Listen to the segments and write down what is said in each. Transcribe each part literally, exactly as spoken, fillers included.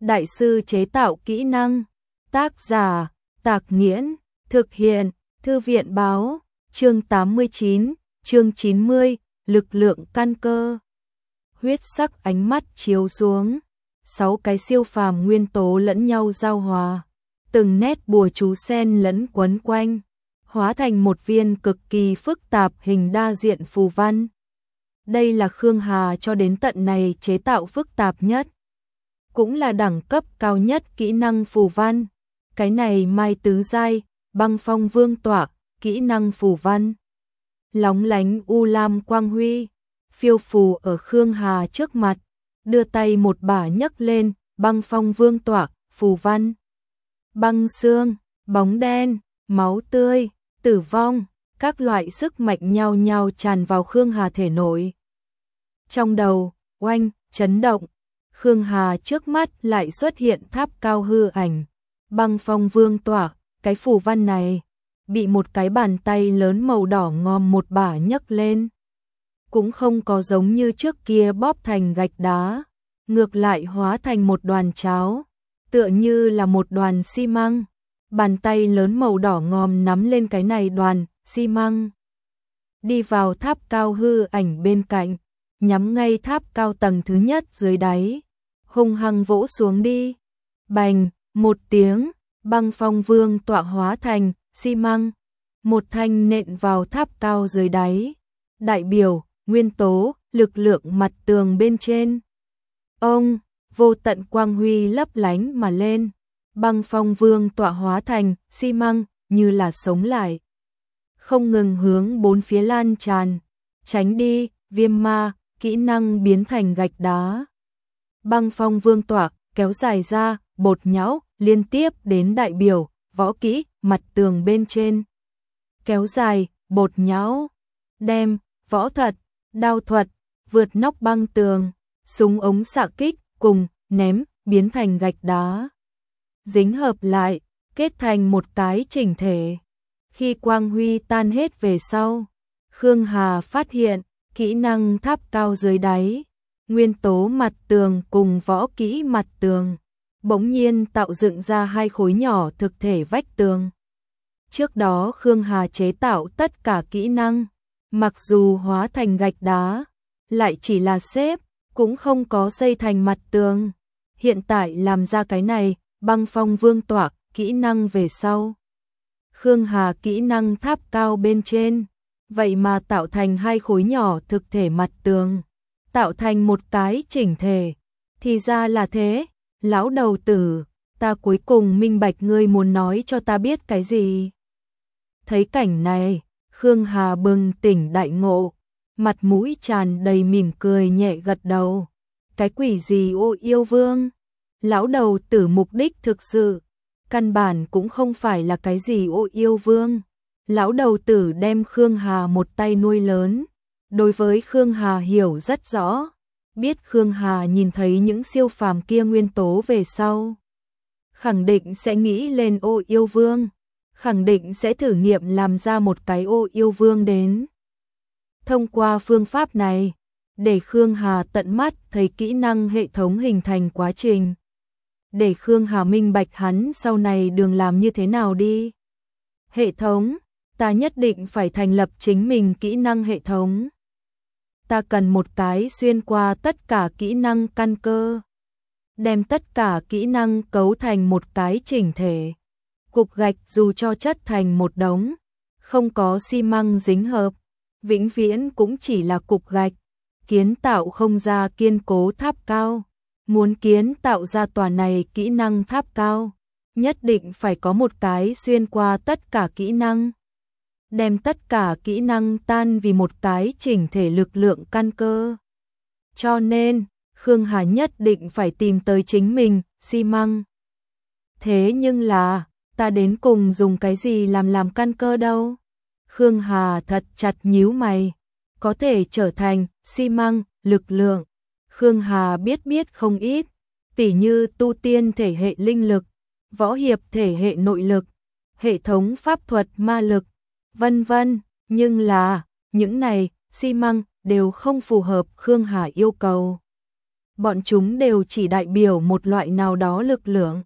Đại sư chế tạo kỹ năng. Tác giả, Tạc Nghiễn. Thực hiện, Thư viện Báo. Chương tám mươi chín, chương chín mươi, lực lượng căn cơ. Huyết sắc ánh mắt chiếu xuống, sáu cái siêu phàm nguyên tố lẫn nhau giao hòa, từng nét bùa chú sen lẫn quấn quanh, hóa thành một viên cực kỳ phức tạp hình đa diện phù văn. Đây là Khương Hà cho đến tận này chế tạo phức tạp nhất, cũng là đẳng cấp cao nhất kỹ năng phù văn. Cái này Mai tứ giai, Băng Phong Vương tỏa, kỹ năng phù văn. Lóng lánh u lam quang huy, phiêu phù ở Khương Hà trước mặt, đưa tay một bả nhấc lên, Băng Phong Vương tỏa, phù văn. Băng xương, bóng đen, máu tươi, tử vong, các loại sức mạnh nhau nhau tràn vào Khương Hà thể nội. Trong đầu, oanh, chấn động, Khương Hà trước mắt lại xuất hiện tháp cao hư ảnh. Băng Phong Vương tỏa, cái phù văn này bị một cái bàn tay lớn màu đỏ ngòm một bả nhấc lên. Cũng không có giống như trước kia bóp thành gạch đá, ngược lại hóa thành một đoàn cháo, tựa như là một đoàn xi măng. Bàn tay lớn màu đỏ ngòm nắm lên cái này đoàn xi măng, đi vào tháp cao hư ảnh bên cạnh, nhắm ngay tháp cao tầng thứ nhất dưới đáy, hung hăng vỗ xuống đi. Bành, một tiếng, Băng Phong Vương tọa hóa thành xi măng, một thanh nện vào tháp cao dưới đáy, đại biểu nguyên tố lực lượng mặt tường bên trên. Ông, vô tận quang huy lấp lánh mà lên, Băng Phong Vương tọa hóa thành xi măng như là sống lại, không ngừng hướng bốn phía lan tràn. Tránh đi, viêm ma, kỹ năng biến thành gạch đá. Băng Phong Vương tọa kéo dài ra, bột nhão liên tiếp đến đại biểu võ kỹ mặt tường bên trên. Kéo dài, bột nhão, đem võ thuật, đao thuật, vượt nóc băng tường, súng ống xạ kích cùng ném biến thành gạch đá, dính hợp lại, kết thành một cái chỉnh thể. Khi quang huy tan hết về sau, Khương Hà phát hiện kỹ năng tháp cao dưới đáy, nguyên tố mặt tường cùng võ kỹ mặt tường bỗng nhiên tạo dựng ra hai khối nhỏ thực thể vách tường. Trước đó Khương Hà chế tạo tất cả kỹ năng, mặc dù hóa thành gạch đá, lại chỉ là xếp, cũng không có xây thành mặt tường. Hiện tại làm ra cái này, Băng Phong Vương tỏa, kỹ năng về sau. Khương Hà kỹ năng tháp cao bên trên, vậy mà tạo thành hai khối nhỏ thực thể mặt tường, tạo thành một cái chỉnh thể. Thì ra là thế, lão đầu tử, ta cuối cùng minh bạch ngươi muốn nói cho ta biết cái gì. Thấy cảnh này, Khương Hà bừng tỉnh đại ngộ, mặt mũi tràn đầy mỉm cười nhẹ gật đầu. Cái quỷ gì ô yêu vương? Lão đầu tử mục đích thực sự, căn bản cũng không phải là cái gì ô yêu vương. Lão đầu tử đem Khương Hà một tay nuôi lớn, đối với Khương Hà hiểu rất rõ, biết Khương Hà nhìn thấy những siêu phàm kia nguyên tố về sau, khẳng định sẽ nghĩ lên ô yêu vương, khẳng định sẽ thử nghiệm làm ra một cái ô yêu vương đến. Thông qua phương pháp này, để Khương Hà tận mắt thấy kỹ năng hệ thống hình thành quá trình, để Khương Hà minh bạch hắn sau này đường làm như thế nào đi. Hệ thống, ta nhất định phải thành lập chính mình kỹ năng hệ thống. Ta cần một cái xuyên qua tất cả kỹ năng căn cơ, đem tất cả kỹ năng cấu thành một cái chỉnh thể. Cục gạch dù cho chất thành một đống, không có xi măng dính hợp, vĩnh viễn cũng chỉ là cục gạch. Kiến tạo không ra kiên cố tháp cao, muốn kiến tạo ra tòa này kỹ năng tháp cao, nhất định phải có một cái xuyên qua tất cả kỹ năng, đem tất cả kỹ năng tan vì một cái chỉnh thể lực lượng căn cơ. Cho nên, Khương Hà nhất định phải tìm tới chính mình, xi măng. Thế nhưng là, ta đến cùng dùng cái gì làm làm căn cơ đâu? Khương Hà thật chặt nhíu mày, có thể trở thành xi măng, lực lượng. Khương Hà biết biết không ít, tỉ như tu tiên thể hệ linh lực, võ hiệp thể hệ nội lực, hệ thống pháp thuật ma lực, vân vân, nhưng là, những này, xi măng, đều không phù hợp Khương Hà yêu cầu. bọn chúng đều chỉ đại biểu một loại nào đó lực lượng.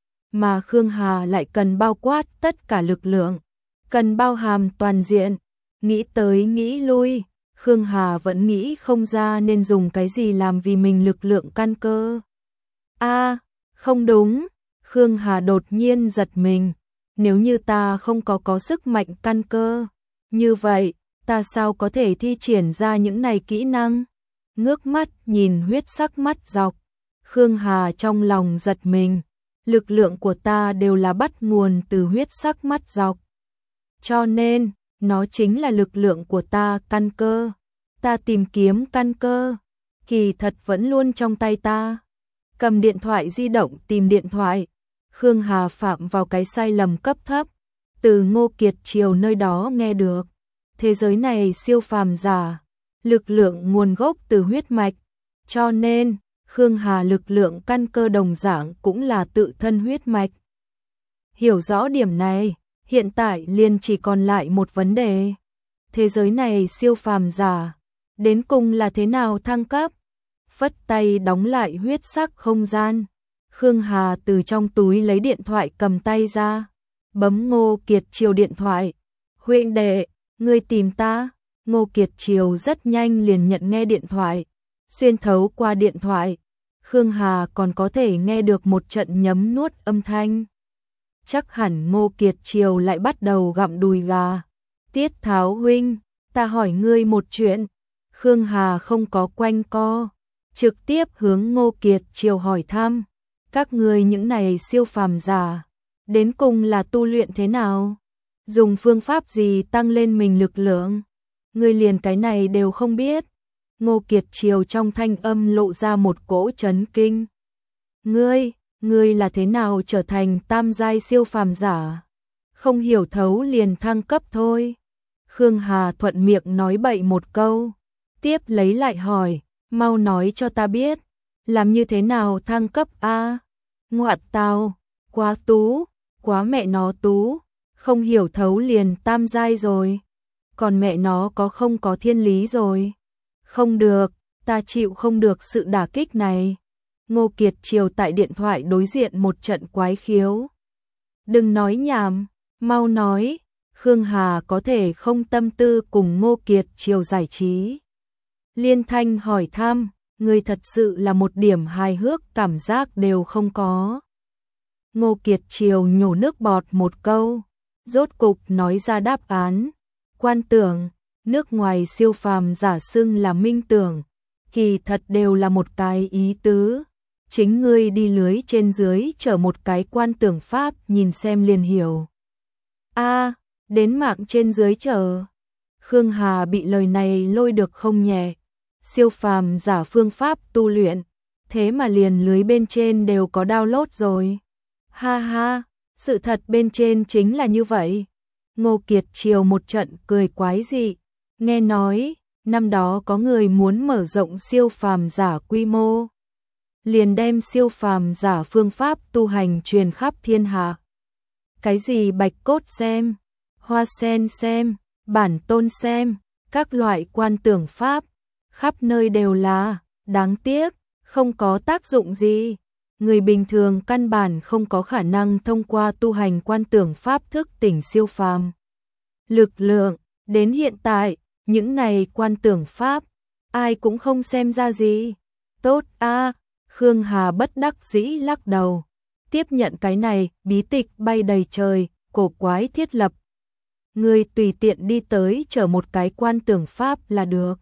Mà Khương Hà lại cần bao quát tất cả lực lượng, cần bao hàm toàn diện. Nghĩ tới nghĩ lui, Khương Hà vẫn nghĩ không ra nên dùng cái gì làm vì mình lực lượng căn cơ. A, à, không đúng, Khương Hà đột nhiên giật mình, nếu như ta không có có sức mạnh căn cơ, như vậy, ta sao có thể thi triển ra những này kỹ năng? Ngước mắt nhìn huyết sắc mắt dọc, Khương Hà trong lòng giật mình, lực lượng của ta đều là bắt nguồn từ huyết sắc mắt dọc. Cho nên, nó chính là lực lượng của ta căn cơ. Ta tìm kiếm căn cơ, kỳ thật vẫn luôn trong tay ta. Cầm điện thoại di động tìm điện thoại, Khương Hà phạm vào cái sai lầm cấp thấp, từ Ngô Kiệt Triều nơi đó nghe được. Thế giới này siêu phàm giả, lực lượng nguồn gốc từ huyết mạch, cho nên Khương Hà lực lượng căn cơ đồng dạng cũng là tự thân huyết mạch. Hiểu rõ điểm này, hiện tại liền chỉ còn lại một vấn đề. Thế giới này siêu phàm giả, đến cùng là thế nào thăng cấp? Phất tay đóng lại huyết sắc không gian. Khương Hà từ trong túi lấy điện thoại cầm tay ra, bấm Ngô Kiệt Triều điện thoại. Huynh đệ, ngươi tìm ta? Ngô Kiệt Triều rất nhanh liền nhận nghe điện thoại. Xuyên thấu qua điện thoại, Khương Hà còn có thể nghe được một trận nhấm nuốt âm thanh. Chắc hẳn Ngô Kiệt Triều lại bắt đầu gặm đùi gà. Tiết Tháo huynh, ta hỏi ngươi một chuyện. Khương Hà không có quanh co, trực tiếp hướng Ngô Kiệt Triều hỏi thăm. Các ngươi những này siêu phàm giả, đến cùng là tu luyện thế nào? Dùng phương pháp gì tăng lên mình lực lượng? Ngươi liền cái này đều không biết. Ngô Kiệt Triều trong thanh âm lộ ra một cỗ chấn kinh. Ngươi, ngươi là thế nào trở thành tam giai siêu phàm giả? Không hiểu thấu liền thăng cấp thôi. Khương Hà thuận miệng nói bậy một câu, tiếp lấy lại hỏi, mau nói cho ta biết, làm như thế nào thăng cấp a? Ngoại tào, quá tú, quá mẹ nó tú, không hiểu thấu liền tam giai rồi. Còn mẹ nó có không có thiên lý rồi. Không được, ta chịu không được sự đả kích này. Ngô Kiệt Triều tại điện thoại đối diện một trận quái khiếu. Đừng nói nhảm, mau nói. Khương Hà có thể không tâm tư cùng Ngô Kiệt Triều giải trí. Liên thanh hỏi thăm, người thật sự là một điểm hài hước cảm giác đều không có. Ngô Kiệt Triều nhổ nước bọt một câu, rốt cục nói ra đáp án. Quan tưởng, nước ngoài siêu phàm giả xưng là minh tưởng, kỳ thật đều là một cái ý tứ. Chính ngươi đi lưới trên dưới chở một cái quan tưởng pháp nhìn xem liền hiểu. A, à, đến mạng trên dưới chở. Khương Hà bị lời này lôi được không nhẹ. Siêu phàm giả phương pháp tu luyện, thế mà liền lưới bên trên đều có download rồi. Ha ha, sự thật bên trên chính là như vậy. Ngô Kiệt Triều một trận cười quái dị, nghe nói, năm đó có người muốn mở rộng siêu phàm giả quy mô, liền đem siêu phàm giả phương pháp tu hành truyền khắp thiên hạ. Cái gì bạch cốt xem, hoa sen xem, bản tôn xem, các loại quan tưởng pháp, khắp nơi đều là, đáng tiếc, không có tác dụng gì. Người bình thường căn bản không có khả năng thông qua tu hành quan tưởng pháp thức tỉnh siêu phàm lực lượng. Đến hiện tại, những này quan tưởng pháp, ai cũng không xem ra gì. Tốt a, à, Khương Hà bất đắc dĩ lắc đầu. Tiếp nhận cái này, bí tịch bay đầy trời, cổ quái thiết lập. Người tùy tiện đi tới chở một cái quan tưởng pháp là được.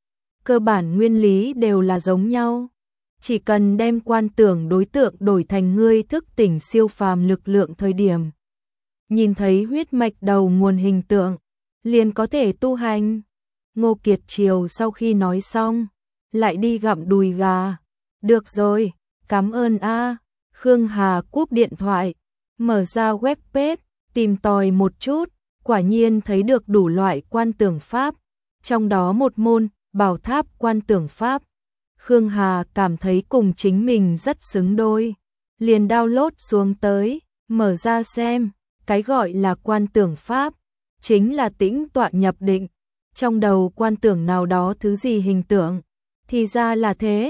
Cơ bản nguyên lý đều là giống nhau. Chỉ cần đem quan tưởng đối tượng đổi thành ngươi thức tỉnh siêu phàm lực lượng thời điểm. Nhìn thấy huyết mạch đầu nguồn hình tượng, liền có thể tu hành. Ngô Kiệt Triều sau khi nói xong, lại đi gặm đùi gà. Được rồi, cảm ơn a. Khương Hà cúp điện thoại, mở ra web page, tìm tòi một chút, quả nhiên thấy được đủ loại quan tưởng pháp, trong đó một môn, bảo tháp quan tưởng pháp. Khương Hà cảm thấy cùng chính mình rất xứng đôi, liền download xuống tới, mở ra xem, cái gọi là quan tưởng pháp, chính là tĩnh tọa nhập định, trong đầu quan tưởng nào đó thứ gì hình tượng, thì ra là thế,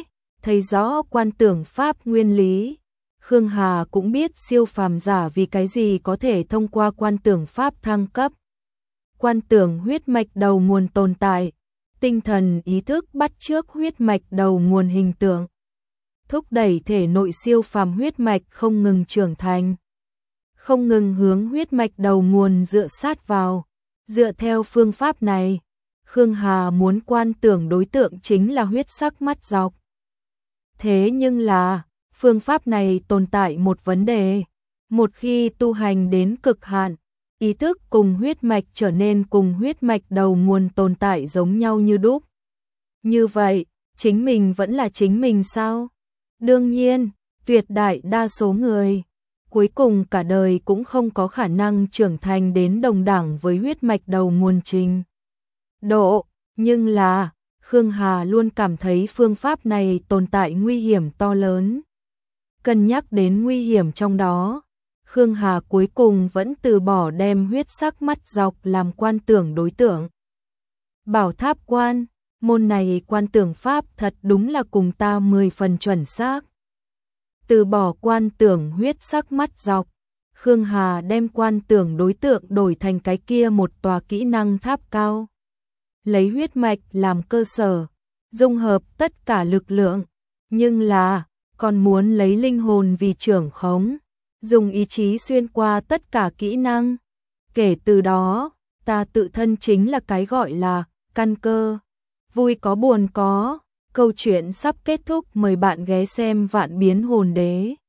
thấy rõ quan tưởng pháp nguyên lý. Khương Hà cũng biết siêu phàm giả vì cái gì có thể thông qua quan tưởng pháp thăng cấp. Quan tưởng huyết mạch đầu nguồn tồn tại, tinh thần ý thức bắt chước huyết mạch đầu nguồn hình tượng, thúc đẩy thể nội siêu phàm huyết mạch không ngừng trưởng thành, không ngừng hướng huyết mạch đầu nguồn dựa sát vào. Dựa theo phương pháp này, Khương Hà muốn quan tưởng đối tượng chính là huyết sắc mắt dọc. Thế nhưng là, phương pháp này tồn tại một vấn đề. Một khi tu hành đến cực hạn, ý thức cùng huyết mạch trở nên cùng huyết mạch đầu nguồn tồn tại giống nhau như đúc. Như vậy, chính mình vẫn là chính mình sao? Đương nhiên, tuyệt đại đa số người, cuối cùng cả đời cũng không có khả năng trưởng thành đến đồng đẳng với huyết mạch đầu nguồn trình độ. Nhưng là, Khương Hà luôn cảm thấy phương pháp này tồn tại nguy hiểm to lớn. Cân nhắc đến nguy hiểm trong đó, Khương Hà cuối cùng vẫn từ bỏ đem huyết sắc mắt dọc làm quan tưởng đối tượng. Bảo tháp quan, môn này quan tưởng pháp thật đúng là cùng ta mười phần chuẩn xác. Từ bỏ quan tưởng huyết sắc mắt dọc, Khương Hà đem quan tưởng đối tượng đổi thành cái kia một tòa kỹ năng tháp cao. Lấy huyết mạch làm cơ sở, dung hợp tất cả lực lượng, nhưng là còn muốn lấy linh hồn vì trưởng khống, dùng ý chí xuyên qua tất cả kỹ năng. Kể từ đó, ta tự thân chính là cái gọi là căn cơ. Vui có buồn có, câu chuyện sắp kết thúc, mời bạn ghé xem Vạn Biến Hồn Đế.